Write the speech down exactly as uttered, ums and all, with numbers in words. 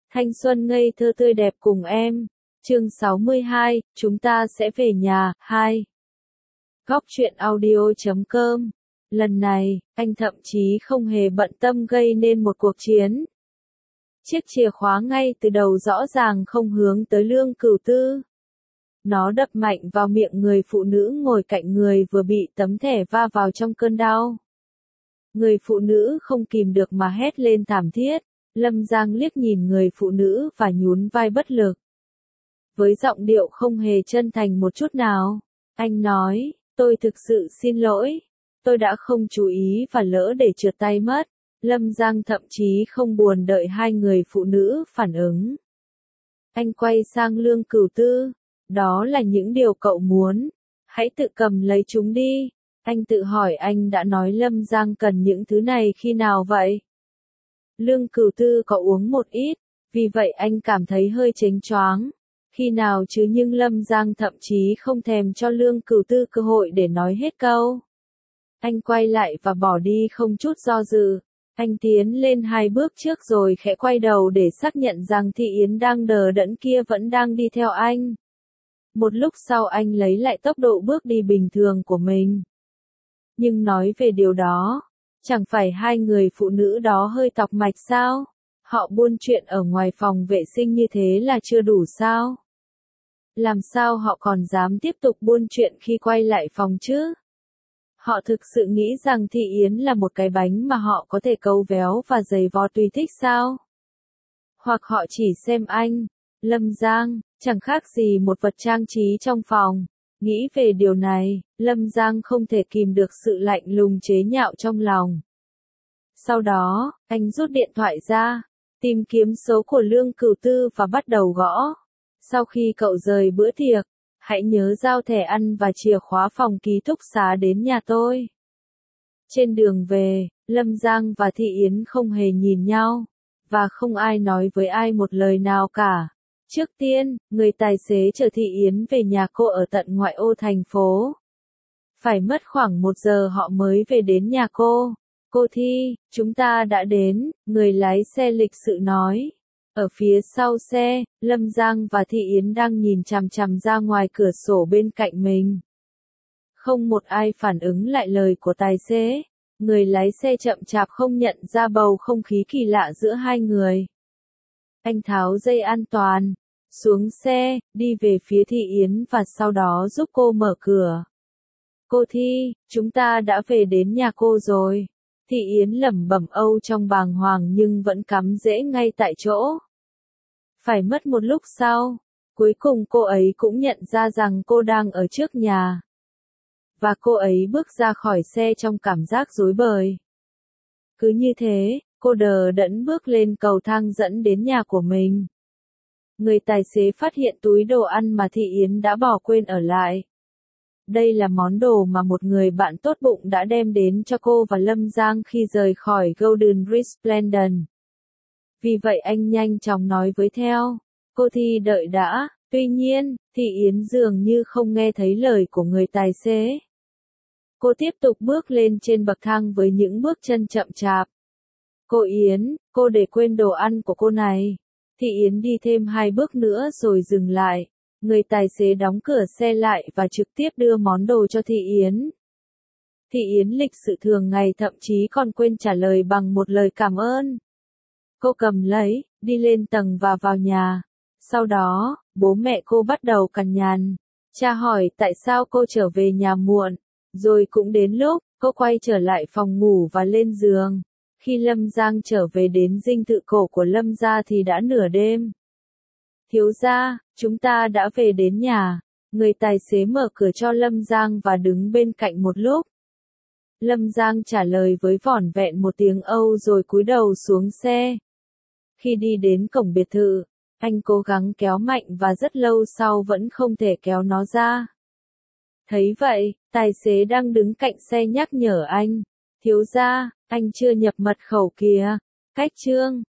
Thanh xuân ngây thơ tươi đẹp cùng em. Chương sáu mươi hai, chúng ta sẽ về nhà, hai. Góc truyện audio chấm com. Lần này, anh thậm chí không hề bận tâm gây nên một cuộc chiến. Chiếc chìa khóa ngay từ đầu rõ ràng không hướng tới Lương Cửu Tư. Nó đập mạnh vào miệng người phụ nữ ngồi cạnh người vừa bị tấm thẻ va vào trong cơn đau. Người phụ nữ không kìm được mà hét lên thảm thiết. Lâm Giang liếc nhìn người phụ nữ và nhún vai bất lực. Với giọng điệu không hề chân thành một chút nào, anh nói, tôi thực sự xin lỗi. Tôi đã không chú ý và lỡ để trượt tay mất. Lâm Giang thậm chí không buồn đợi hai người phụ nữ phản ứng. Anh quay sang Lương Cửu Tư. Đó là những điều cậu muốn. Hãy tự cầm lấy chúng đi. Anh tự hỏi anh đã nói Lâm Giang cần những thứ này khi nào vậy? Lương Cửu Tư có uống một ít, vì vậy anh cảm thấy hơi chếnh choáng. Khi nào chứ, nhưng Lâm Giang thậm chí không thèm cho Lương Cửu Tư cơ hội để nói hết câu. Anh quay lại và bỏ đi không chút do dự. Anh tiến lên hai bước trước rồi khẽ quay đầu để xác nhận rằng Thị Yến đang đờ đẫn kia vẫn đang đi theo anh. Một lúc sau anh lấy lại tốc độ bước đi bình thường của mình. Nhưng nói về điều đó, chẳng phải hai người phụ nữ đó hơi tọc mạch sao? Họ buôn chuyện ở ngoài phòng vệ sinh như thế là chưa đủ sao? Làm sao họ còn dám tiếp tục buôn chuyện khi quay lại phòng chứ? Họ thực sự nghĩ rằng Thị Yến là một cái bánh mà họ có thể cấu véo và giày vò tùy thích sao? Hoặc họ chỉ xem anh, Lâm Giang, chẳng khác gì một vật trang trí trong phòng. Nghĩ về điều này, Lâm Giang không thể kìm được sự lạnh lùng chế nhạo trong lòng. Sau đó, anh rút điện thoại ra, tìm kiếm số của Lương Cửu Tư và bắt đầu gõ. Sau khi cậu rời bữa tiệc, hãy nhớ giao thẻ ăn và chìa khóa phòng ký túc xá đến nhà tôi. Trên đường về, Lâm Giang và Thị Yến không hề nhìn nhau, và không ai nói với ai một lời nào cả. Trước tiên, người tài xế chở Thị Yến về nhà cô ở tận ngoại ô thành phố. Phải mất khoảng một giờ họ mới về đến nhà cô. Cô Thi, chúng ta đã đến, người lái xe lịch sự nói. Ở phía sau xe, Lâm Giang và Thị Yến đang nhìn chằm chằm ra ngoài cửa sổ bên cạnh mình. Không một ai phản ứng lại lời của tài xế. Người lái xe chậm chạp không nhận ra bầu không khí kỳ lạ giữa hai người. Anh tháo dây an toàn, xuống xe, đi về phía Thị Yến và sau đó giúp cô mở cửa. Cô Thi, chúng ta đã về đến nhà cô rồi. Thị Yến lẩm bẩm âu trong bàng hoàng nhưng vẫn cắm rễ ngay tại chỗ. Phải mất một lúc sau, cuối cùng cô ấy cũng nhận ra rằng cô đang ở trước nhà. Và cô ấy bước ra khỏi xe trong cảm giác rối bời. Cứ như thế, cô đờ đẫn bước lên cầu thang dẫn đến nhà của mình. Người tài xế phát hiện túi đồ ăn mà Thị Yến đã bỏ quên ở lại. Đây là món đồ mà một người bạn tốt bụng đã đem đến cho cô và Lâm Giang khi rời khỏi Golden Resplendent. Vì vậy anh nhanh chóng nói với theo, cô Thi đợi đã. Tuy nhiên, Thị Yến dường như không nghe thấy lời của người tài xế. Cô tiếp tục bước lên trên bậc thang với những bước chân chậm chạp. Cô Yến, cô để quên đồ ăn của cô này. Thị Yến đi thêm hai bước nữa rồi dừng lại. Người tài xế đóng cửa xe lại và trực tiếp đưa món đồ cho Thị Yến. Thị Yến lịch sự thường ngày thậm chí còn quên trả lời bằng một lời cảm ơn. Cô cầm lấy, đi lên tầng và vào nhà. Sau đó, bố mẹ cô bắt đầu cằn nhằn. Cha hỏi tại sao cô trở về nhà muộn. Rồi cũng đến lúc, cô quay trở lại phòng ngủ và lên giường. Khi Lâm Giang trở về đến dinh thự cổ của Lâm gia thì đã nửa đêm. Thiếu gia, chúng ta đã về đến nhà. Người tài xế mở cửa cho Lâm Giang và đứng bên cạnh một lúc. Lâm Giang trả lời với vỏn vẹn một tiếng Âu rồi cúi đầu xuống xe. Khi đi đến cổng biệt thự, anh cố gắng kéo mạnh và rất lâu sau vẫn không thể kéo nó ra. Thấy vậy, tài xế đang đứng cạnh xe nhắc nhở anh. Thiếu gia, anh chưa nhập mật khẩu kìa. Cách chương.